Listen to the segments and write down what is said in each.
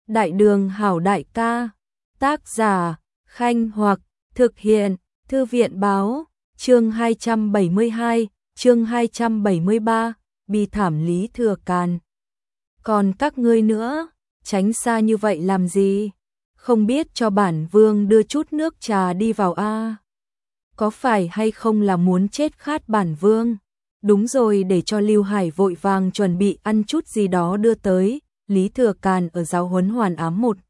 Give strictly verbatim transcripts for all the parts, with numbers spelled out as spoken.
Đại đường hảo đại ca, tác giả, Khanh Hoặc, thực hiện, Thư viện báo, chương hai trăm bảy mươi hai, chương hai trăm bảy mươi ba, bi thảm Lý Thừa Càn. Còn các ngươi nữa, tránh xa như vậy làm gì? Không biết cho bản vương đưa chút nước trà đi vào a? Có phải hay không là muốn chết khát bản vương? Đúng rồi, để cho Lưu Hải vội vàng chuẩn bị ăn chút gì đó đưa tới. Lý Thừa Càn ở giáo huấn hoàn ám một.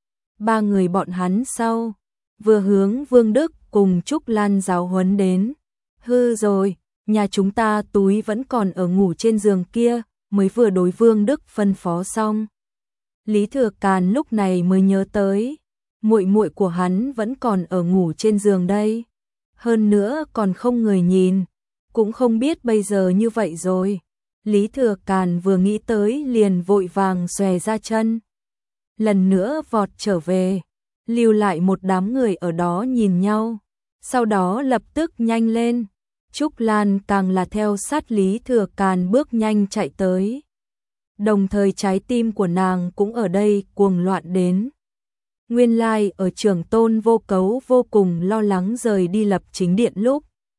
Ba người bọn hắn sau, vừa hướng Vương Đức cùng Trúc Lan giáo huấn đến. Hư rồi, nhà chúng ta túi vẫn còn ở ngủ trên giường kia, mới vừa đối Vương Đức phân phó xong. Lý Thừa Càn lúc này mới nhớ tới, muội muội của hắn vẫn còn ở ngủ trên giường đây. Hơn nữa còn không người nhìn, cũng không biết bây giờ như vậy rồi. Lý Thừa Càn vừa nghĩ tới liền vội vàng xòe ra chân. Lần nữa vọt trở về, lưu lại một đám người ở đó nhìn nhau. Sau đó lập tức nhanh lên. Trúc Lan càng là theo sát Lý Thừa Càn bước nhanh chạy tới. Đồng thời trái tim của nàng cũng ở đây cuồng loạn đến. Nguyên lai ở Trường Tôn Vô Cấu vô cùng lo lắng rời đi Lập Chính Điện lúc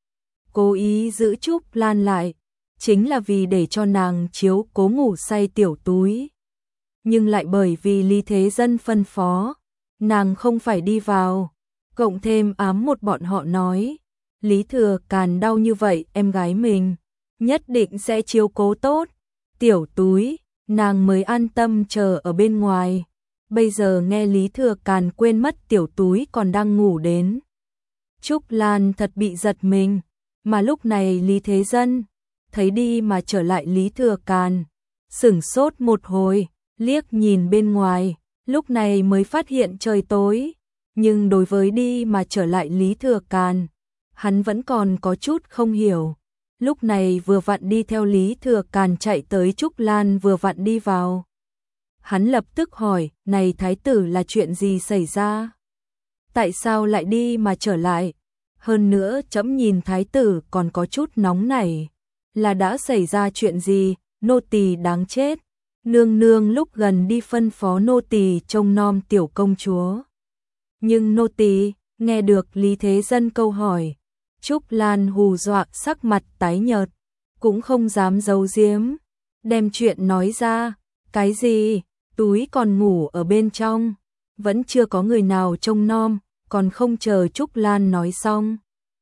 cố ý giữ Trúc Lan lại, chính là vì để cho nàng chiếu cố ngủ say tiểu túi. Nhưng lại bởi vì Lý Thế Dân phân phó, nàng không phải đi vào, cộng thêm ám một bọn họ nói, Lý Thừa Càn đau như vậy em gái mình, nhất định sẽ chiếu cố tốt, tiểu túi, nàng mới an tâm chờ ở bên ngoài. Bây giờ nghe Lý Thừa Càn quên mất tiểu túi còn đang ngủ đến. Trúc Lan thật bị giật mình, mà lúc này Lý Thế Dân thấy đi mà trở lại Lý Thừa Càn, sửng sốt một hồi, liếc nhìn bên ngoài, lúc này mới phát hiện trời tối, nhưng đối với đi mà trở lại Lý Thừa Càn, hắn vẫn còn có chút không hiểu. Lúc này vừa vặn đi theo Lý Thừa Càn chạy tới Trúc Lan vừa vặn đi vào. Hắn lập tức hỏi, này thái tử là chuyện gì xảy ra? Tại sao lại đi mà trở lại? Hơn nữa trẫm nhìn thái tử còn có chút nóng nảy. Là đã xảy ra chuyện gì? Nô tỳ đáng chết. Nương nương lúc gần đi phân phó nô tỳ trông nom tiểu công chúa. Nhưng nô tỳ nghe được Lý Thế Dân câu hỏi. Trúc Lan hù dọa sắc mặt tái nhợt, cũng không dám giấu giếm, đem chuyện nói ra. Cái gì? Túi còn ngủ ở bên trong, vẫn chưa có người nào trông nom, còn không chờ Trúc Lan nói xong.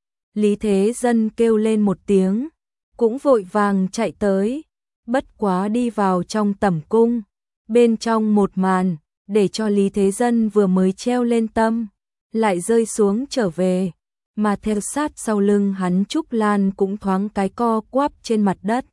Lý Thế Dân kêu lên một tiếng, cũng vội vàng chạy tới, bất quá đi vào trong tẩm cung, bên trong một màn, để cho Lý Thế Dân vừa mới treo lên tâm, lại rơi xuống trở về, mà theo sát sau lưng hắn Trúc Lan cũng thoáng cái co quắp trên mặt đất.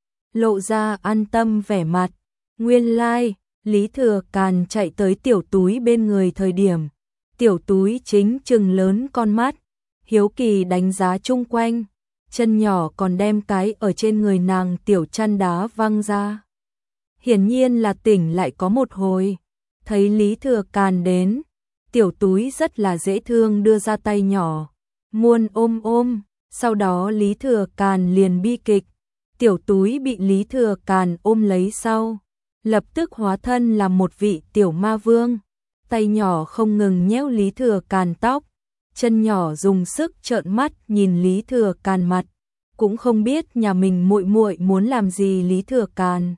Lộ ra an tâm vẻ mặt, nguyên lai, Lý Thừa Càn chạy tới tiểu túi bên người thời điểm, tiểu túi chính trừng lớn con mắt, hiếu kỳ đánh giá chung quanh, chân nhỏ còn đem cái ở trên người nàng tiểu chăn đá văng ra. Hiển nhiên là tỉnh lại có một hồi, thấy Lý Thừa Càn đến, tiểu túi rất là dễ thương đưa ra tay nhỏ, muôn ôm ôm, sau đó Lý Thừa Càn liền bi kịch, tiểu túi bị Lý Thừa Càn ôm lấy sau, lập tức hóa thân làm một vị tiểu ma vương, tay nhỏ không ngừng nhéo Lý Thừa Càn tóc, chân nhỏ dùng sức trợn mắt nhìn Lý Thừa Càn mặt, cũng không biết nhà mình muội muội muốn làm gì Lý Thừa Càn.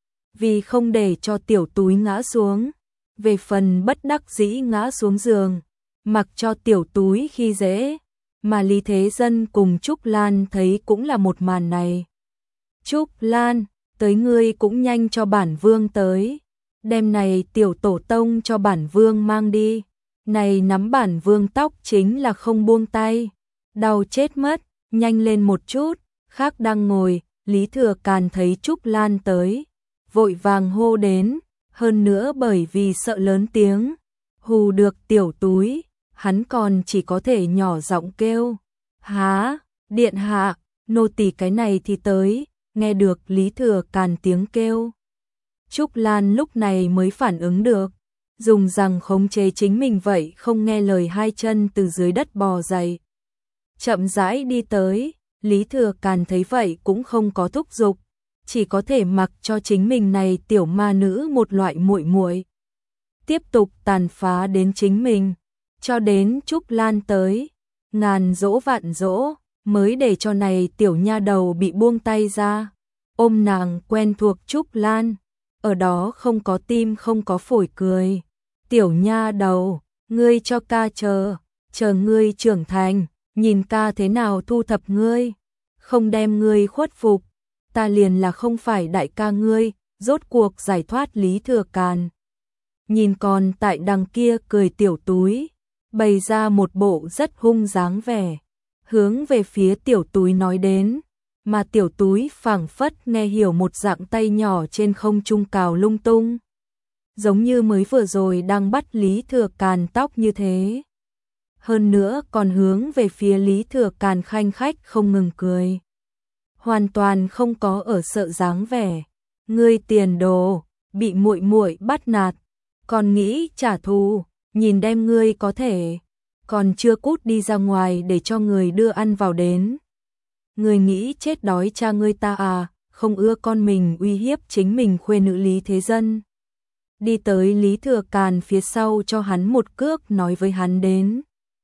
Vì không để cho tiểu túi ngã xuống, về phần bất đắc dĩ ngã xuống giường, mặc cho tiểu túi khi dễ, mà Lý Thế Dân cùng Trúc Lan thấy cũng là một màn này. Trúc Lan, tới ngươi cũng nhanh cho bản vương tới, đem này tiểu tổ tông cho bản vương mang đi, này nắm bản vương tóc chính là không buông tay, đau chết mất, nhanh lên một chút. Khác đang ngồi, Lý Thừa Càn thấy Trúc Lan tới, vội vàng hô đến, hơn nữa bởi vì sợ lớn tiếng, hù được tiểu túi, hắn còn chỉ có thể nhỏ giọng kêu, há, điện hạ, nô tỳ cái này thì tới. Nghe được Lý Thừa Càn tiếng kêu, Trúc Lan lúc này mới phản ứng được, dùng rằng khống chế chính mình vậy không nghe lời hai chân từ dưới đất bò dậy. Chậm rãi đi tới, Lý Thừa Càn thấy vậy cũng không có thúc giục, chỉ có thể mặc cho chính mình này tiểu ma nữ một loại muội muội. tiếp tục tàn phá đến chính mình, cho đến Trúc Lan tới, ngàn dỗ vạn dỗ, mới để cho này tiểu nha đầu bị buông tay ra, ôm nàng quen thuộc Trúc Lan, ở đó không có tim không có phổi cười, tiểu nha đầu, ngươi cho ca chờ, chờ ngươi trưởng thành, nhìn ca thế nào thu thập ngươi, không đem ngươi khuất phục, ta liền là không phải đại ca ngươi, rốt cuộc giải thoát Lý Thừa Càn. Nhìn còn tại đằng kia cười tiểu túi, bày ra một bộ rất hung dáng vẻ, hướng về phía tiểu túi nói đến, mà tiểu túi phảng phất nghe hiểu một dạng tay nhỏ trên không trung cào lung tung, giống như mới vừa rồi đang bắt Lý Thừa Càn tóc như thế. Hơn nữa còn hướng về phía Lý Thừa Càn khanh khách không ngừng cười. Hoàn toàn không có ở sợ dáng vẻ, ngươi tiền đồ, bị muội muội bắt nạt, còn nghĩ trả thù, nhìn đem ngươi có thể, còn chưa cút đi ra ngoài để cho người đưa ăn vào đến. Ngươi nghĩ chết đói cha ngươi ta à, không ưa con mình uy hiếp chính mình khuê nữ Lý Thế Dân. Đi tới Lý Thừa Càn phía sau cho hắn một cước nói với hắn đến.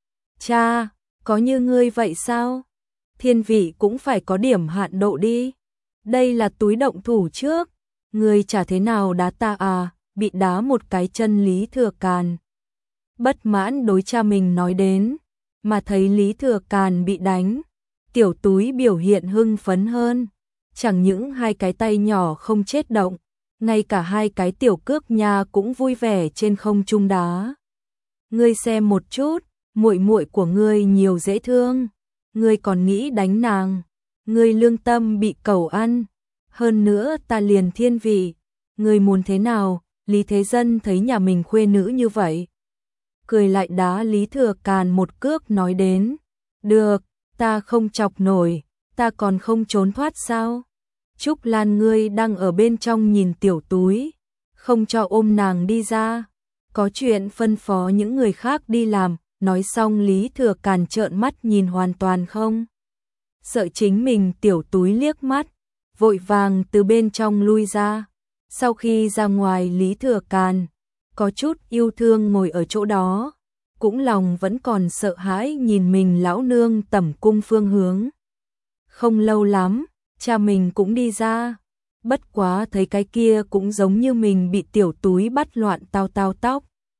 Cha, có như ngươi vậy sao? Thiên vị cũng phải có điểm hạn độ đi. Đây là túi động thủ trước, ngươi chả thế nào đá ta à, bị đá một cái chân Lý Thừa Càn. Bất mãn đối cha mình nói đến, mà thấy Lý Thừa Càn bị đánh, tiểu túi biểu hiện hưng phấn hơn, chẳng những hai cái tay nhỏ không chết động, ngay cả hai cái tiểu cước nha cũng vui vẻ trên không trung đá. Ngươi xem một chút, muội muội của ngươi nhiều dễ thương, ngươi còn nghĩ đánh nàng, ngươi lương tâm bị cẩu ăn, hơn nữa ta liền thiên vị, ngươi muốn thế nào? Lý Thế Dân thấy nhà mình khuê nữ như vậy, cười lại đá Lý Thừa Càn một cước nói đến, được, ta không chọc nổi, ta còn không trốn thoát sao? Trúc Lan ngươi đang ở bên trong nhìn tiểu túi, không cho ôm nàng đi ra, có chuyện phân phó những người khác đi làm, nói xong Lý Thừa Càn trợn mắt nhìn hoàn toàn không. Sợ chính mình tiểu túi liếc mắt, vội vàng từ bên trong lui ra. Sau khi ra ngoài Lý Thừa Càn, có chút yêu thương ngồi ở chỗ đó, cũng lòng vẫn còn sợ hãi nhìn mình lão nương tẩm cung phương hướng. Không lâu lắm, cha mình cũng đi ra, bất quá thấy cái kia cũng giống như mình bị tiểu túi bắt loạn tao tao tóc.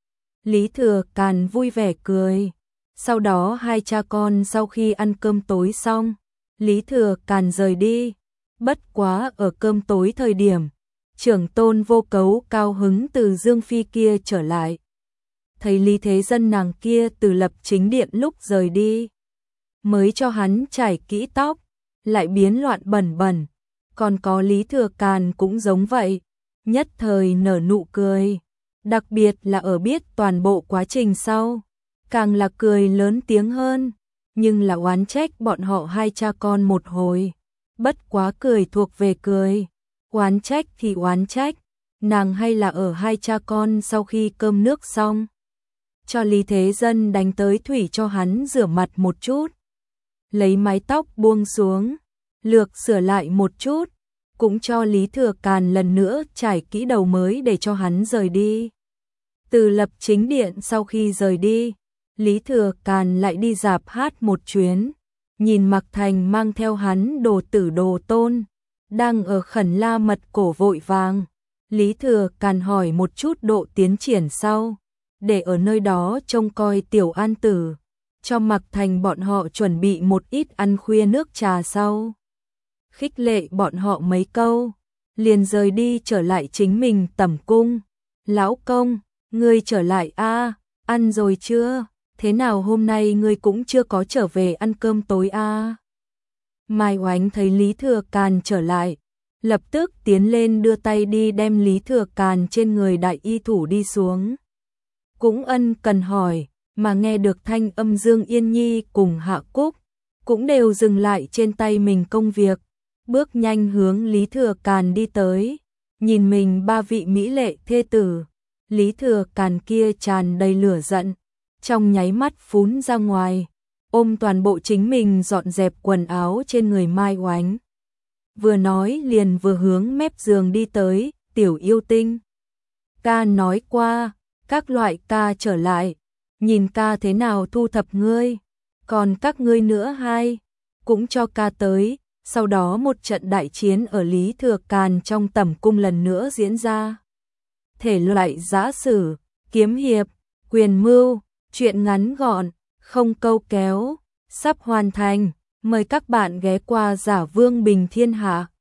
Lý Thừa Càn vui vẻ cười, sau đó hai cha con sau khi ăn cơm tối xong, Lý Thừa Càn rời đi, bất quá ở cơm tối thời điểm, trưởng tôn Vô Cấu cao hứng từ Dương Phi kia trở lại. Thấy Lý Thế Dân nàng kia từ Lập Chính Điện lúc rời đi, mới cho hắn chải kỹ tóc, lại biến loạn bẩn bẩn, còn có Lý Thừa Càn cũng giống vậy, nhất thời nở nụ cười, đặc biệt là ở biết toàn bộ quá trình sau, càng là cười lớn tiếng hơn, nhưng là oán trách bọn họ hai cha con một hồi, bất quá cười thuộc về cười. Oán trách thì oán trách, nàng hay là ở hai cha con sau khi cơm nước xong, cho Lý Thế Dân đánh tới thủy cho hắn rửa mặt một chút, lấy mái tóc buông xuống, lược sửa lại một chút, cũng cho Lý Thừa Càn lần nữa trải kỹ đầu mới để cho hắn rời đi. Từ Lập Chính Điện sau khi rời đi, Lý Thừa Càn lại đi rạp hát một chuyến, nhìn Mạc Thành mang theo hắn đồ tử đồ tôn, đang ở Khẩn La Mật cổ vội vàng. Lý Thừa Càn hỏi một chút độ tiến triển sau, để ở nơi đó trông coi Tiểu An Tử, cho Mạc Thành bọn họ chuẩn bị một ít ăn khuya nước trà sau. Khích lệ bọn họ mấy câu, liền rời đi trở lại chính mình tẩm cung. Lão công, ngươi trở lại a, ăn rồi chưa? Thế nào hôm nay ngươi cũng chưa có trở về ăn cơm tối a? Mai Oánh thấy Lý Thừa Càn trở lại, lập tức tiến lên đưa tay đi đem Lý Thừa Càn trên người đại y thủ đi xuống. Cũng ân cần hỏi, mà nghe được thanh âm Dương Yên Nhi cùng Hạ Cúc, cũng đều dừng lại trên tay mình công việc, bước nhanh hướng Lý Thừa Càn đi tới, nhìn mình ba vị mỹ lệ thê tử, Lý Thừa Càn kia tràn đầy lửa giận, trong nháy mắt phún ra ngoài, ôm toàn bộ chính mình dọn dẹp quần áo trên người Mai Oánh. Vừa nói liền vừa hướng mép giường đi tới, tiểu yêu tinh. Ca nói qua, các loại ca trở lại, nhìn ca thế nào thu thập ngươi, còn các ngươi nữa hai, cũng cho ca tới, sau đó một trận đại chiến ở Lý Thừa Càn trong tẩm cung lần nữa diễn ra. Thể loại giã sử, kiếm hiệp, quyền mưu, truyện ngắn gọn, không câu kéo, sắp hoàn thành, mời các bạn ghé qua Giả Vương Bình Thiên Hạ.